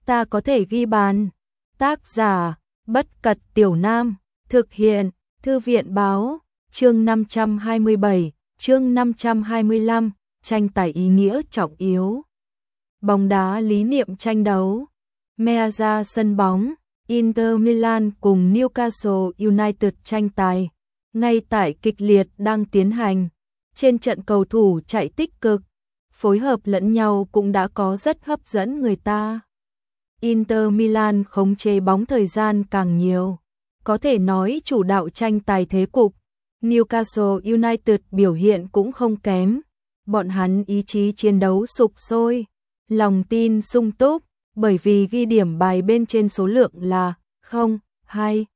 ta có thể ghi bàn. Tác giả, Bất Cật Tiểu Nam, thực hiện, Thư viện báo, chương 527, chương 525, tranh tài ý nghĩa trọng yếu. Bóng đá lý niệm tranh đấu. Meazza sân bóng, Inter Milan cùng Newcastle United tranh tài. Ngay tại kịch liệt đang tiến hành, trên trận cầu thủ chạy tích cực, phối hợp lẫn nhau cũng đã có rất hấp dẫn người ta. Inter Milan khống chế bóng thời gian càng nhiều, có thể nói chủ đạo tranh tài thế cục. Newcastle United biểu hiện cũng không kém, bọn hắn ý chí chiến đấu sục sôi, lòng tin sung túc, bởi vì ghi điểm bài bên trên số lượng là 0-2.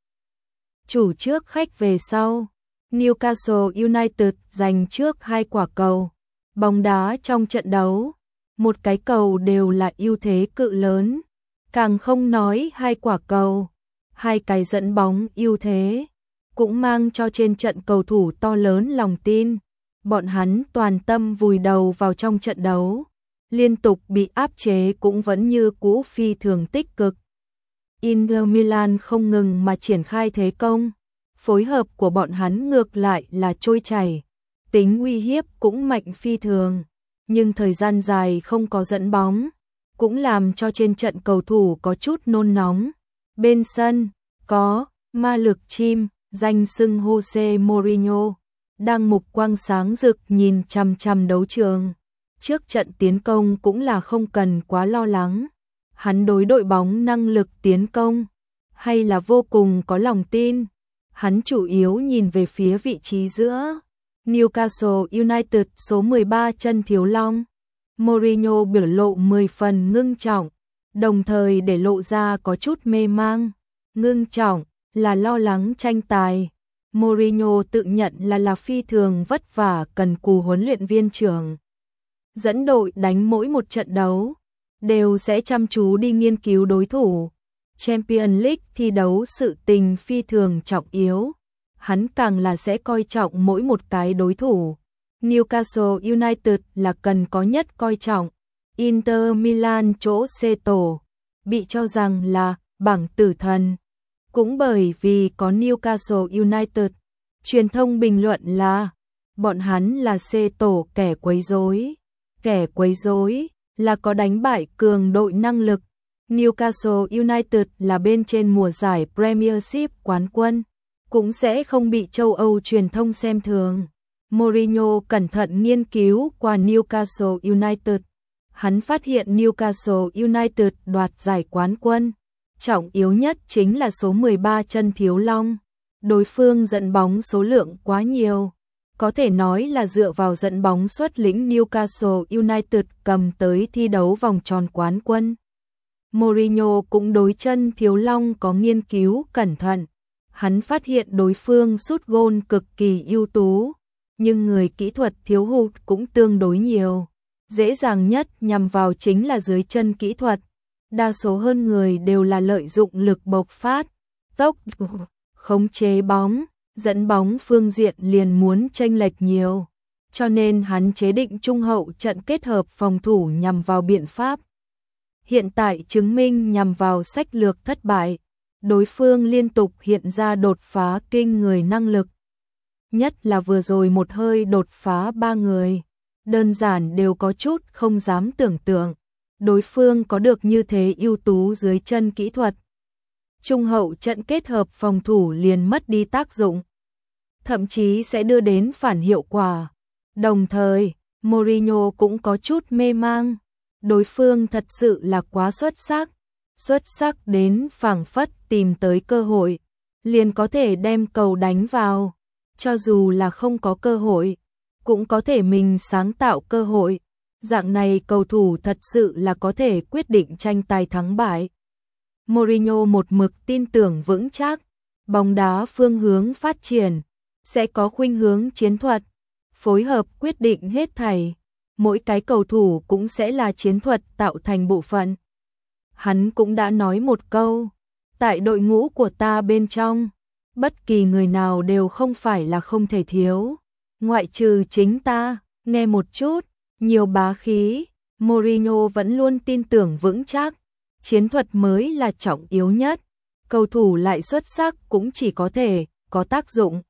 Chủ trước khách về sau, Newcastle United giành trước 2 quả cầu. Bóng đá trong trận đấu, một cái cầu đều là ưu thế cự lớn, càng không nói 2 quả cầu, 2 cái dẫn bóng ưu thế, cũng mang cho trên trận cầu thủ to lớn lòng tin. Bọn hắn toàn tâm vùi đầu vào trong trận đấu, liên tục bị áp chế cũng vẫn như cũ phi thường tích cực. Inter Milan không ngừng mà triển khai thế công, phối hợp của bọn hắn ngược lại là trôi chảy, tính uy hiếp cũng mạnh phi thường, nhưng thời gian dài không có dẫn bóng, cũng làm cho trên trận cầu thủ có chút nôn nóng. Bên sân, có ma lực chim, danh xưng Jose Mourinho, đang mục quang sáng rực nhìn chằm chằm đấu trường. Trước trận tiến công cũng là không cần quá lo lắng, hắn đối đội bóng năng lực tiến công hay là vô cùng có lòng tin. Hắn chủ yếu nhìn về phía vị trí giữa Newcastle United số 13 chân thiếu long. Mourinho biểu lộ 10 phần ngưng trọng, đồng thời để lộ ra có chút mê mang. Ngưng trọng là lo lắng tranh tài. Mourinho tự nhận là phi thường vất vả cần cù huấn luyện viên trưởng. Dẫn đội đánh mỗi một trận đấu, đều sẽ chăm chú đi nghiên cứu đối thủ. Champions League thi đấu sự tình phi thường trọng yếu, hắn càng là sẽ coi trọng mỗi một cái đối thủ. Newcastle United là cần có nhất coi trọng. Inter Milan chỗ C tổ, bị cho rằng là bảng tử thần. Cũng bởi vì có Newcastle United, truyền thông bình luận là bọn hắn là C tổ kẻ quấy rối. Kẻ quấy rối là có đánh bại cường đội năng lực. Newcastle United là bên trên mùa giải Premiership quán quân, cũng sẽ không bị châu Âu truyền thông xem thường. Mourinho cẩn thận nghiên cứu qua Newcastle United. Hắn phát hiện Newcastle United đoạt giải quán quân, trọng yếu nhất chính là số 13 chân thiếu long. Đối phương dẫn bóng số lượng quá nhiều, có thể nói là dựa vào dẫn bóng xuất lĩnh Newcastle United cầm tới thi đấu vòng tròn quán quân. Mourinho cũng đối chân thiếu long có nghiên cứu cẩn thận. Hắn phát hiện đối phương sút gôn cực kỳ ưu tú, nhưng người kỹ thuật thiếu hụt cũng tương đối nhiều. Dễ dàng nhất nhằm vào chính là dưới chân kỹ thuật. Đa số hơn người đều là lợi dụng lực bộc phát, tốc độ, khống chế bóng, dẫn bóng phương diện liền muốn chênh lệch nhiều. Cho nên hắn chế định trung hậu trận kết hợp phòng thủ nhằm vào biện pháp. Hiện tại chứng minh nhằm vào sách lược thất bại, đối phương liên tục hiện ra đột phá kinh người năng lực. Nhất là vừa rồi một hơi đột phá 3 người, đơn giản đều có chút không dám tưởng tượng. Đối phương có được như thế ưu tú dưới chân kỹ thuật. Trung hậu trận kết hợp phòng thủ liền mất đi tác dụng, thậm chí sẽ đưa đến phản hiệu quả. Đồng thời, Mourinho cũng có chút mê mang. Đối phương thật sự là quá xuất sắc đến phảng phất tìm tới cơ hội, liền có thể đem cầu đánh vào. Cho dù là không có cơ hội, cũng có thể mình sáng tạo cơ hội. Dạng này cầu thủ thật sự là có thể quyết định tranh tài thắng bại. Mourinho một mực tin tưởng vững chắc, bóng đá phương hướng phát triển, sẽ có khuynh hướng chiến thuật, phối hợp quyết định hết thảy. Mỗi cái cầu thủ cũng sẽ là chiến thuật tạo thành bộ phận. Hắn cũng đã nói một câu, tại đội ngũ của ta bên trong, bất kỳ người nào đều không phải là không thể thiếu, ngoại trừ chính ta. Nghe một chút, nhiều bá khí, Mourinho vẫn luôn tin tưởng vững chắc, chiến thuật mới là trọng yếu nhất, cầu thủ lại xuất sắc cũng chỉ có thể có tác dụng,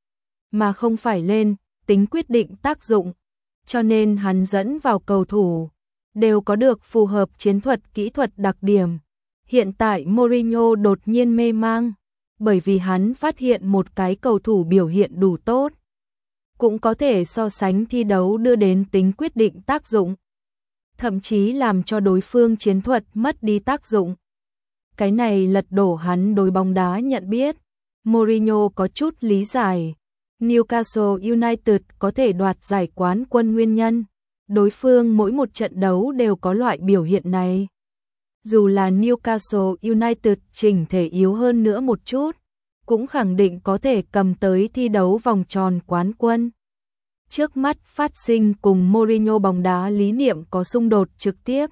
mà không phải lên tính quyết định tác dụng, cho nên hắn dẫn vào cầu thủ đều có được phù hợp chiến thuật kỹ thuật đặc điểm. Hiện tại Mourinho đột nhiên mê mang, bởi vì hắn phát hiện một cái cầu thủ biểu hiện đủ tốt, cũng có thể so sánh thi đấu đưa đến tính quyết định tác dụng, thậm chí làm cho đối phương chiến thuật mất đi tác dụng. Cái này lật đổ hắn đối bóng đá nhận biết. Mourinho có chút lý giải Newcastle United có thể đoạt giải quán quân nguyên nhân, đối phương mỗi một trận đấu đều có loại biểu hiện này. Dù là Newcastle United chỉnh thể yếu hơn nữa một chút, cũng khẳng định có thể cầm tới thi đấu vòng tròn quán quân. Trước mắt phát sinh cùng Mourinho bóng đá lý niệm có xung đột trực tiếp.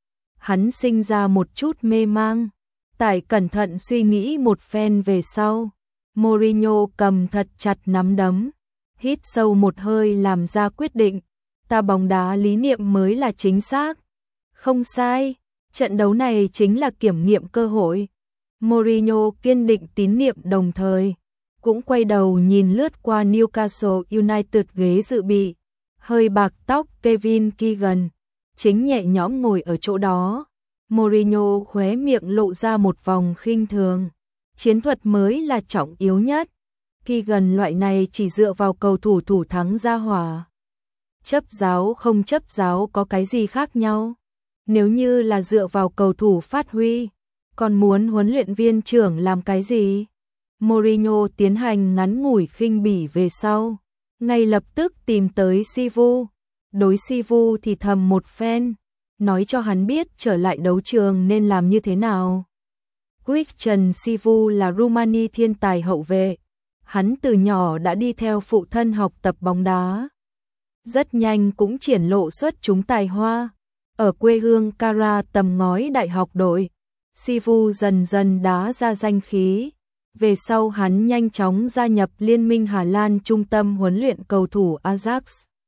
Hắn sinh ra một chút mê mang. Tại cẩn thận suy nghĩ một phen về sau, Mourinho cầm thật chặt nắm đấm, hít sâu một hơi làm ra quyết định. Ta bóng đá lý niệm mới là chính xác. Không sai, trận đấu này chính là kiểm nghiệm cơ hội. Mourinho kiên định tín niệm đồng thời cũng quay đầu nhìn lướt qua Newcastle United ghế dự bị, hơi bạc tóc Kevin Keegan chính nhẹ nhõm ngồi ở chỗ đó. Mourinho khóe miệng lộ ra một vòng khinh thường. Chiến thuật mới là trọng yếu nhất. Keegan loại này chỉ dựa vào cầu thủ thủ thắng ra hỏa. Chấp giáo không chấp giáo có cái gì khác nhau? Nếu như là dựa vào cầu thủ phát huy, còn muốn huấn luyện viên trưởng làm cái gì? Mourinho tiến hành ngắn ngủi khinh bỉ về sau, ngay lập tức tìm tới Sivu. Đối Sivu thì thầm một phen, nói cho hắn biết trở lại đấu trường nên làm như thế nào. Christian Sivu là Rumani thiên tài hậu vệ. Hắn từ nhỏ đã đi theo phụ thân học tập bóng đá. Rất nhanh cũng triển lộ xuất chúng tài hoa. Ở quê hương Kara tầm ngói đại học đội, Sivu dần dần đá ra danh khí. Về sau hắn nhanh chóng gia nhập Liên minh Hà Lan trung tâm huấn luyện cầu thủ Ajax.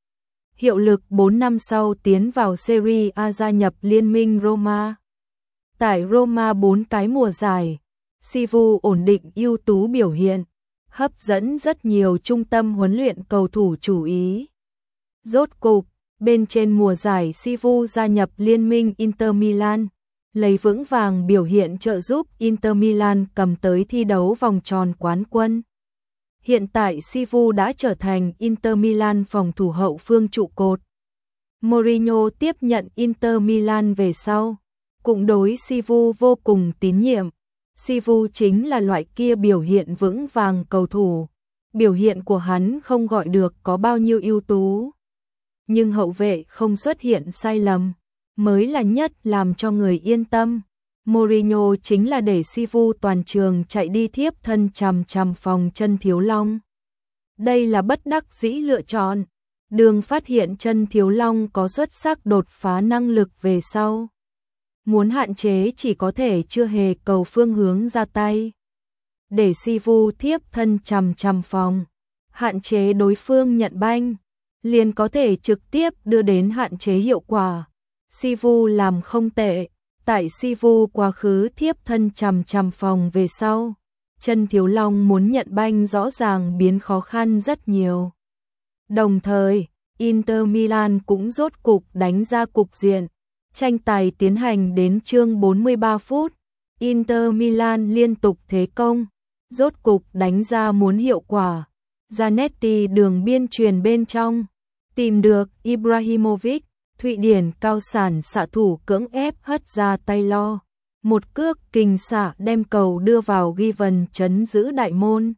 Hiệu lực 4 năm sau tiến vào Serie A gia nhập Liên minh Roma. Tại Roma 4 cái mùa giải, Sivu ổn định ưu tú biểu hiện, hấp dẫn rất nhiều trung tâm huấn luyện cầu thủ chú ý. Rốt cục, bên trên mùa giải Sivu gia nhập Liên minh Inter Milan, lấy vững vàng biểu hiện trợ giúp Inter Milan cầm tới thi đấu vòng tròn quán quân. Hiện tại Sivu đã trở thành Inter Milan phòng thủ hậu phương trụ cột. Mourinho tiếp nhận Inter Milan về sau, cũng đối Sivu vô cùng tín nhiệm. Sivu chính là loại kia biểu hiện vững vàng cầu thủ. Biểu hiện của hắn không gọi được có bao nhiêu ưu tú, nhưng hậu vệ không xuất hiện sai lầm mới là nhất làm cho người yên tâm. Mourinho chính là để Sivu toàn trường chạy đi thiếp thân chằm chằm phòng chân Thiếu Long. Đây là bất đắc dĩ lựa chọn. Đường phát hiện chân Thiếu Long có xuất sắc đột phá năng lực về sau. Muốn hạn chế chỉ có thể chưa hề cầu phương hướng ra tay. Để Sivu thiếp thân chằm chằm phòng, hạn chế đối phương nhận banh, liền có thể trực tiếp đưa đến hạn chế hiệu quả. Sivu làm không tệ. Tại Sivu quá khứ thiếp thân chằm chằm phòng về sau, chân Thiếu Long muốn nhận banh rõ ràng biến khó khăn rất nhiều. Đồng thời, Inter Milan cũng rốt cục đánh ra cục diện. Tranh tài tiến hành đến chương 43 phút, Inter Milan liên tục thế công, rốt cục đánh ra muốn hiệu quả. Zanetti đường biên truyền bên trong, tìm được Ibrahimovic. Thụy Điển cao sản xạ thủ cưỡng ép hất ra tay lo. Một cước kình xạ đem cầu đưa vào ghi vần chấn giữ đại môn.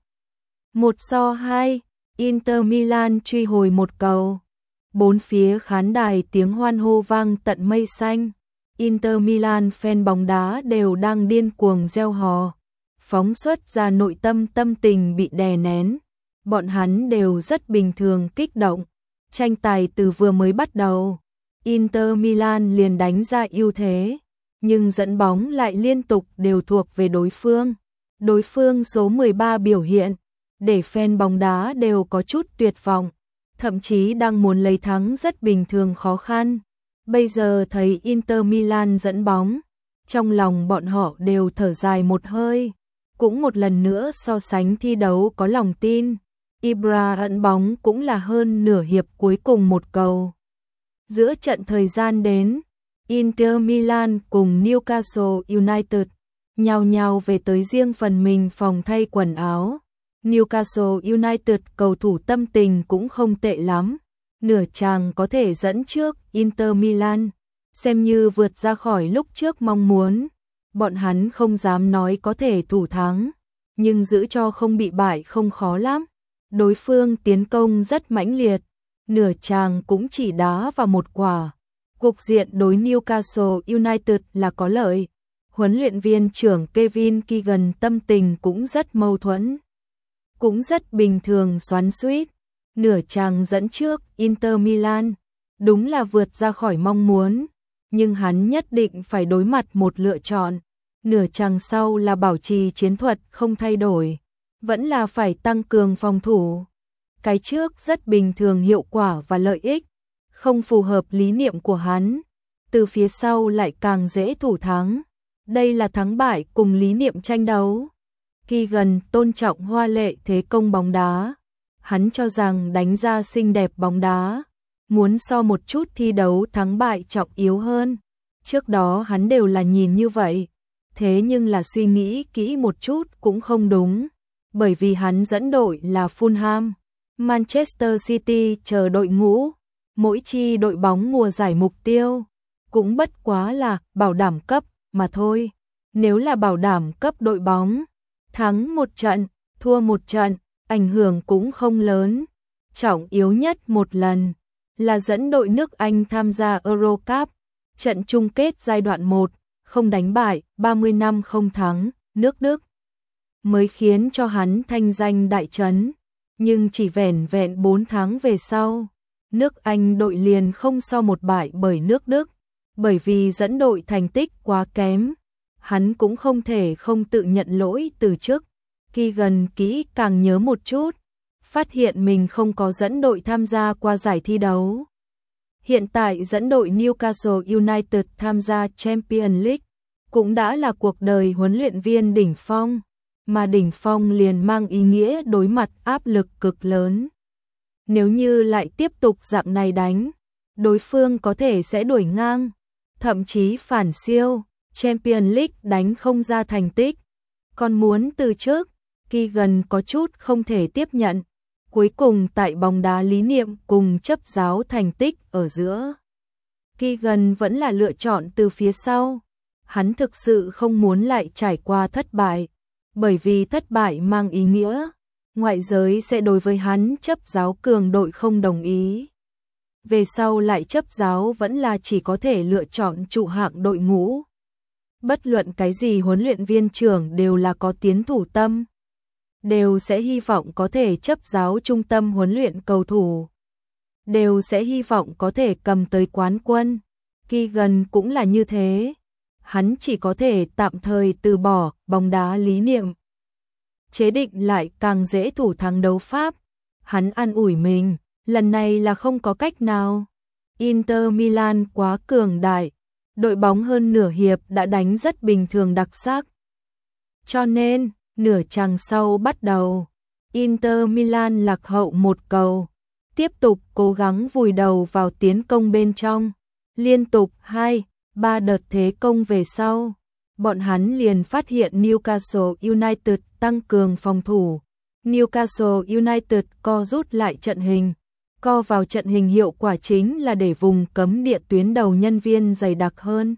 1-2, Inter Milan truy hồi một cầu. Bốn phía khán đài tiếng hoan hô vang tận mây xanh. Inter Milan fan bóng đá đều đang điên cuồng reo hò, phóng xuất ra nội tâm tâm tình bị đè nén. Bọn hắn đều rất bình thường kích động. Tranh tài từ vừa mới bắt đầu, Inter Milan liền đánh ra ưu thế, nhưng dẫn bóng lại liên tục đều thuộc về đối phương. Đối phương số 13 biểu hiện, để fan bóng đá đều có chút tuyệt vọng, thậm chí đang muốn lấy thắng rất bình thường khó khăn. Bây giờ thấy Inter Milan dẫn bóng, Trong lòng bọn họ đều thở dài một hơi, cũng một lần nữa so sánh thi đấu có lòng tin. Ibra ẩn bóng cũng là hơn nửa hiệp cuối cùng một cầu. Giữa trận thời gian đến, Inter Milan cùng Newcastle United nhao nhao về tới riêng phần mình phòng thay quần áo. Newcastle United cầu thủ tâm tình cũng không tệ lắm, nửa chàng có thể dẫn trước Inter Milan, xem như vượt ra khỏi lúc trước mong muốn. Bọn hắn không dám nói có thể thủ thắng, nhưng giữ cho không bị bại không khó lắm. Đối phương tiến công rất mãnh liệt, nửa chàng cũng chỉ đá vào một quả. Cục diện đối Newcastle United là có lợi. Huấn luyện viên trưởng Kevin Keegan tâm tình cũng rất mâu thuẫn, cũng rất bình thường xoắn xuýt. Nửa chàng dẫn trước Inter Milan, đúng là vượt ra khỏi mong muốn, nhưng hắn nhất định phải đối mặt một lựa chọn. Nửa chàng sau là bảo trì chiến thuật không thay đổi, vẫn là phải tăng cường phòng thủ. Cái trước rất bình thường, hiệu quả và lợi ích, không phù hợp lý niệm của hắn. Từ phía sau lại càng dễ thủ thắng. Đây là thắng bại cùng lý niệm tranh đấu. Keegan tôn trọng hoa lệ thế công bóng đá. Hắn cho rằng đánh ra xinh đẹp bóng đá, muốn so một chút thi đấu thắng bại trọng yếu hơn. Trước đó hắn đều là nhìn như vậy, thế nhưng là suy nghĩ kỹ một chút cũng không đúng, bởi vì hắn dẫn đội là Fulham, Manchester City chờ đội ngũ, mỗi chi đội bóng mùa giải mục tiêu cũng bất quá là bảo đảm cấp mà thôi. Nếu là bảo đảm cấp đội bóng, thắng một trận, thua một trận, ảnh hưởng cũng không lớn. Trọng yếu nhất một lần là dẫn đội nước Anh tham gia Euro Cup, trận chung kết giai đoạn 1, không đánh bại, 30 năm không thắng, nước Đức mới khiến cho hắn thanh danh đại chấn, nhưng chỉ vẻn vẹn 4 tháng về sau, nước Anh đội liền không so một bại bởi nước Đức, bởi vì dẫn đội thành tích quá kém, hắn cũng không thể không tự nhận lỗi từ chức. Keegan kỹ càng nhớ một chút, phát hiện mình không có dẫn đội tham gia qua giải thi đấu. Hiện tại dẫn đội Newcastle United tham gia Champions League cũng đã là cuộc đời huấn luyện viên đỉnh phong, mà đỉnh phong liền mang ý nghĩa đối mặt áp lực cực lớn. Nếu như lại tiếp tục dạng này đánh, đối phương có thể sẽ đuổi ngang, thậm chí phản siêu. Champions League đánh không ra thành tích, còn muốn từ chức. Keegan có chút không thể tiếp nhận. Cuối cùng tại bóng đá lý niệm cùng chấp giáo thành tích ở giữa, Keegan vẫn là lựa chọn từ phía sau. Hắn thực sự không muốn lại trải qua thất bại, bởi vì thất bại mang ý nghĩa ngoại giới sẽ đối với hắn chấp giáo cường đội không đồng ý. Về sau lại chấp giáo vẫn là chỉ có thể lựa chọn trụ hạng đội ngũ. Bất luận cái gì huấn luyện viên trưởng đều là có tiến thủ tâm, đều sẽ hy vọng có thể chấp giáo trung tâm huấn luyện cầu thủ, đều sẽ hy vọng có thể cầm tới quán quân. Keegan cũng là như thế, hắn chỉ có thể tạm thời từ bỏ bóng đá lý niệm, chế định lại càng dễ thủ thắng đấu pháp. Hắn an ủi mình, lần này là không có cách nào. Inter Milan quá cường đại, đội bóng hơn nửa hiệp đã đánh rất bình thường đặc sắc. Cho nên, nửa chặng sau bắt đầu, Inter Milan lạc hậu một cầu, tiếp tục cố gắng vùi đầu vào tiến công bên trong. Liên tục 2-3 đợt thế công về sau, bọn hắn liền phát hiện Newcastle United tăng cường phòng thủ. Newcastle United co rút lại trận hình. Co vào trận hình hiệu quả chính là để vùng cấm địa tuyến đầu nhân viên dày đặc hơn.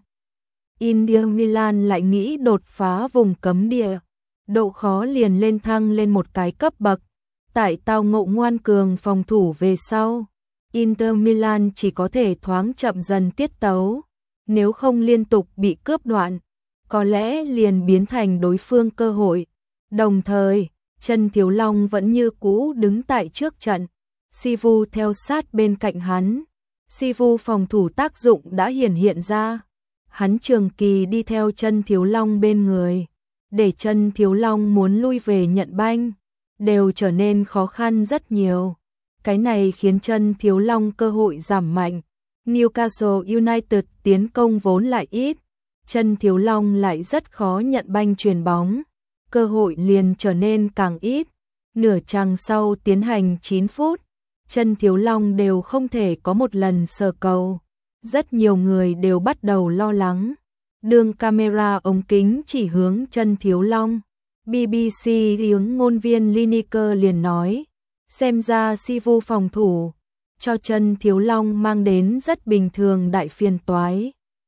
Inter Milan lại nghĩ đột phá vùng cấm địa, độ khó liền lên thăng lên một cái cấp bậc. Tại tao ngộ ngoan cường phòng thủ về sau, Inter Milan chỉ có thể thoáng chậm dần tiết tấu, nếu không liên tục bị cướp đoạn, có lẽ liền biến thành đối phương cơ hội. Đồng thời, Trần Thiếu Long vẫn như cũ đứng tại trước trận, Sivu theo sát bên cạnh hắn. Sivu phòng thủ tác dụng đã hiện ra. Hắn trường kỳ đi theo Trần Thiếu Long bên người, để Trần Thiếu Long muốn lui về nhận banh đều trở nên khó khăn rất nhiều. Cái này khiến Trần Thiếu Long cơ hội giảm mạnh. Newcastle United tiến công vốn lại ít, Chân Thiếu Long lại rất khó nhận banh chuyền bóng, cơ hội liền trở nên càng ít. Nửa chặng sau tiến hành 9 phút, Chân Thiếu Long đều không thể có một lần sờ cầu. Rất nhiều người đều bắt đầu lo lắng. Đường camera ống kính chỉ hướng Chân Thiếu Long. BBC tiếng ngôn viên Lineker liền nói, xem ra Sivu phòng thủ cho Chân Thiếu Long mang đến rất bình thường đại phiền toái.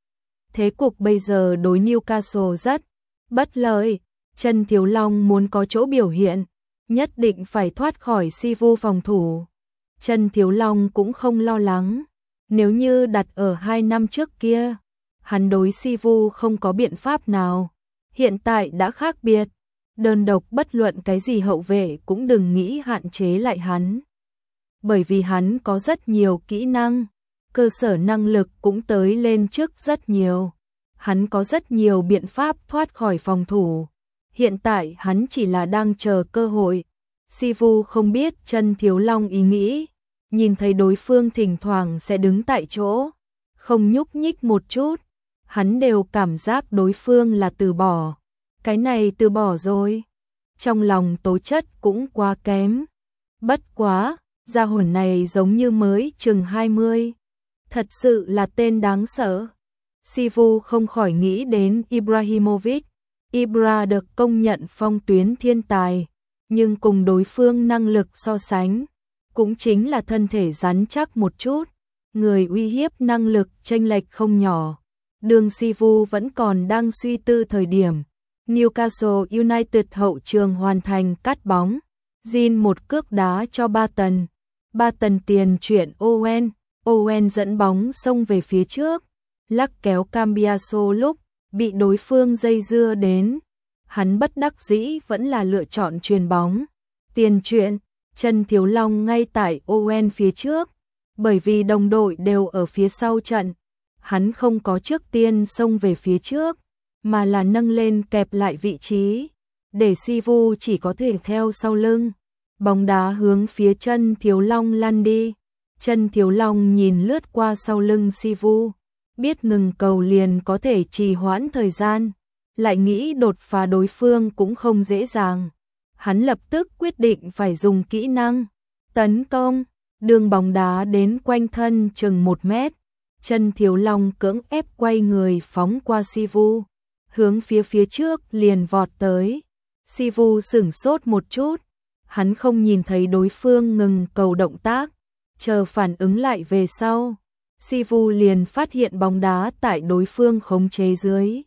Thế cục bây giờ đối Newcastle rất bất lợi, Chân Thiếu Long muốn có chỗ biểu hiện, nhất định phải thoát khỏi Sivu phòng thủ. Chân Thiếu Long cũng không lo lắng, nếu như đặt ở 2 năm trước kia, hắn đối Sivu không có biện pháp nào. Hiện tại đã khác biệt, đơn độc bất luận cái gì hậu vệ cũng đừng nghĩ hạn chế lại hắn. Bởi vì hắn có rất nhiều kỹ năng, cơ sở năng lực cũng tới lên trước rất nhiều. Hắn có rất nhiều biện pháp thoát khỏi phòng thủ. Hiện tại hắn chỉ là đang chờ cơ hội. Sivu không biết Chân Thiếu Long ý nghĩ, nhìn thấy đối phương thỉnh thoảng sẽ đứng tại chỗ, không nhúc nhích một chút, hắn đều cảm giác đối phương là từ bỏ. Cái này từ bỏ rồi. Trong lòng tố chất cũng quá kém. Bất quá, gia hỏa này giống như mới chừng 20. Thật sự là tên đáng sợ. Sivu không khỏi nghĩ đến Ibrahimovic. Ibra được công nhận phong tuyến thiên tài, nhưng cùng đối phương năng lực so sánh, cũng chính là thân thể rắn chắc một chút, người uy hiếp năng lực chênh lệch không nhỏ. Đường Sivu vẫn còn đang suy tư thời điểm, Newcastle United hậu trường hoàn thành cắt bóng, Jin một cước đá cho Barton. Barton tiền chuyển Owen, Owen dẫn bóng xông về phía trước, lắc kéo Cambiaso lúc bị đối phương dây dưa đến, hắn bất đắc dĩ vẫn là lựa chọn chuyền bóng. Tiền chuyển, Chân Thiếu Long ngay tại Owen phía trước, bởi vì đồng đội đều ở phía sau trận, hắn không có trước tiên xông về phía trước, mà là nâng lên kẹp lại vị trí, để Sivu chỉ có thể theo sau lưng. Bóng đá hướng phía Chân Thiếu Long lăn đi. Chân Thiếu Long nhìn lướt qua sau lưng Sivu, biết ngừng cầu liền có thể trì hoãn thời gian, lại nghĩ đột phá đối phương cũng không dễ dàng. Hắn lập tức quyết định phải dùng kỹ năng tấn công, đường bóng đá đến quanh thân chừng 1 mét. Chân Thiếu Long cưỡng ép quay người phóng qua Sivu, hướng phía trước liền vọt tới. Sivu sửng sốt một chút, hắn không nhìn thấy đối phương ngừng cầu động tác, chờ phản ứng lại về sau, Sivu liền phát hiện bóng đá tại đối phương khống chế dưới.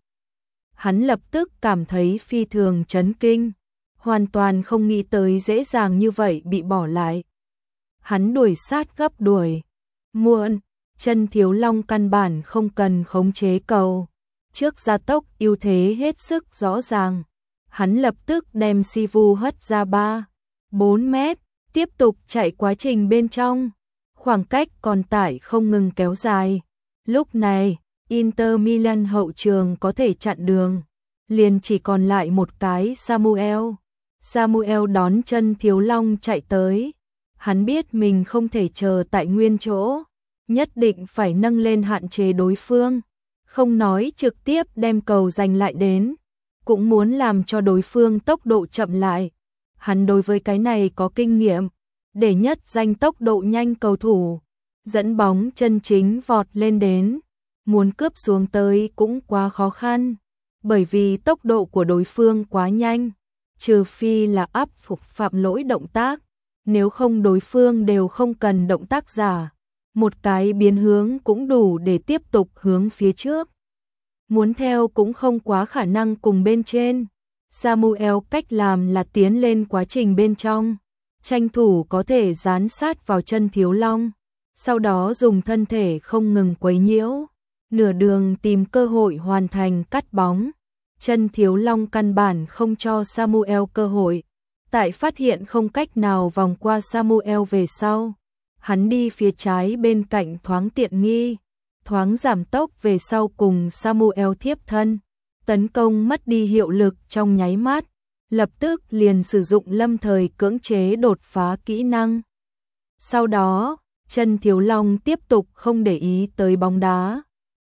Hắn lập tức cảm thấy phi thường chấn kinh, hoàn toàn không nghĩ tới dễ dàng như vậy bị bỏ lại. Hắn đuổi sát gấp đuổi. Muộn, Chân Thiếu Long căn bản không cần khống chế cầu. Trước gia tốc ưu thế hết sức rõ ràng. Hắn lập tức đem Sivu hất ra 3-4 mét, tiếp tục chạy quá trình bên trong. Khoảng cách còn tải không ngừng kéo dài. Lúc này, Inter Milan hậu trường có thể chặn đường. Liền chỉ còn lại một cái Samuel. Samuel đón Chân Thiếu Long chạy tới. Hắn biết mình không thể chờ tại nguyên chỗ, nhất định phải nâng lên hạn chế đối phương, không nói trực tiếp đem cầu giành lại đến, cũng muốn làm cho đối phương tốc độ chậm lại. Hắn đối với cái này có kinh nghiệm, để nhất danh tốc độ nhanh cầu thủ, dẫn bóng chân chính vọt lên đến, muốn cướp xuống tới cũng quá khó khăn, bởi vì tốc độ của đối phương quá nhanh, trừ phi là áp phục phạm lỗi động tác. Nếu không đối phương đều không cần động tác giả, một cái biến hướng cũng đủ để tiếp tục hướng phía trước. Muốn theo cũng không quá khả năng cùng bên trên. Samuel cách làm là tiến lên quá trình bên trong, tranh thủ có thể dán sát vào Chân Thiếu Long, sau đó dùng thân thể không ngừng quấy nhiễu, nửa đường tìm cơ hội hoàn thành cắt bóng. Chân Thiếu Long căn bản không cho Samuel cơ hội. Tại phát hiện không cách nào vòng qua Samuel về sau, hắn đi phía trái bên cạnh thoáng tiện nghi, thoáng giảm tốc về sau cùng Samuel thiếp thân, tấn công mất đi hiệu lực trong nháy mắt, lập tức liền sử dụng lâm thời cưỡng chế đột phá kỹ năng. Sau đó, Chân Thiếu Long tiếp tục không để ý tới bóng đá,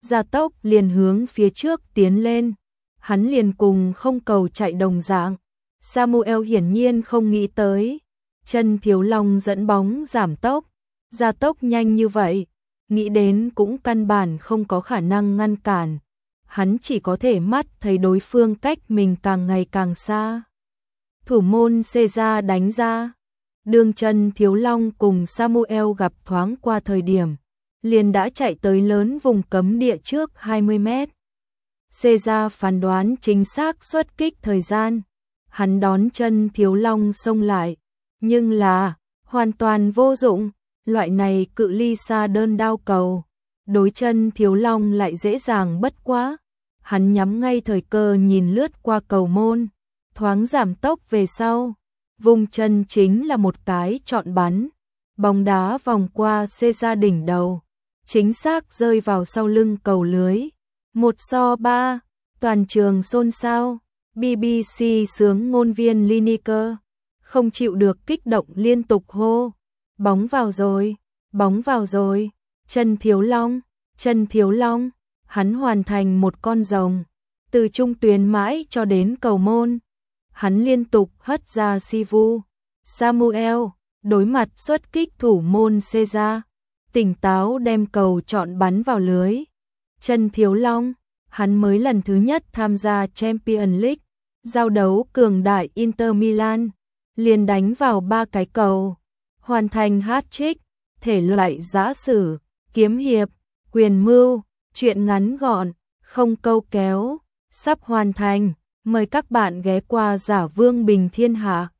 gia tốc liền hướng phía trước tiến lên. Hắn liền cùng không cầu chạy đồng dạng. Samuel hiển nhiên không nghĩ tới. Chân Thiếu Long dẫn bóng giảm tốc, gia tốc nhanh như vậy, nghĩ đến cũng căn bản không có khả năng ngăn cản. Hắn chỉ có thể mắt thấy đối phương cách mình càng ngày càng xa. Thủ môn Caesar đánh ra. Đường Chân Thiếu Long cùng Samuel gặp thoáng qua thời điểm, liền đã chạy tới lớn vùng cấm địa trước 20 mét. Caesar phán đoán chính xác xuất kích thời gian. Hắn đón Chân Thiếu Long xông lại, nhưng là hoàn toàn vô dụng. Loại này cự ly xa đơn đao cầu, đối Chân Thiếu Long lại dễ dàng bất quá. Hắn nhắm ngay thời cơ nhìn lướt qua cầu môn, thoáng giảm tốc về sau, vùng chân chính là một cái chọn bắn. Bóng đá vòng qua Caesar đỉnh đầu, chính xác rơi vào sau lưng cầu lưới. 1-3, toàn trường xôn xao. BBC xướng ngôn viên Lineker không chịu được kích động liên tục hô: bóng vào rồi, bóng vào rồi. Chân Thiếu Long, Chân Thiếu Long, hắn hoàn thành một con rồng, từ trung tuyến mãi cho đến cầu môn. Hắn liên tục hất ra sivu. Samuel đối mặt xuất kích thủ môn Caesar, tỉnh táo đem cầu chọn bắn vào lưới. Chân Thiếu Long, hắn mới lần thứ nhất tham gia Champions League, giao đấu cường đại Inter Milan, liền đánh vào 3 cái cầu, hoàn thành hat-trick. Thể loại giã sử, kiếm hiệp, quyền mưu, truyện ngắn gọn, không câu kéo, sắp hoàn thành. Mời các bạn ghé qua Giả Vương Bình Thiên Hạ.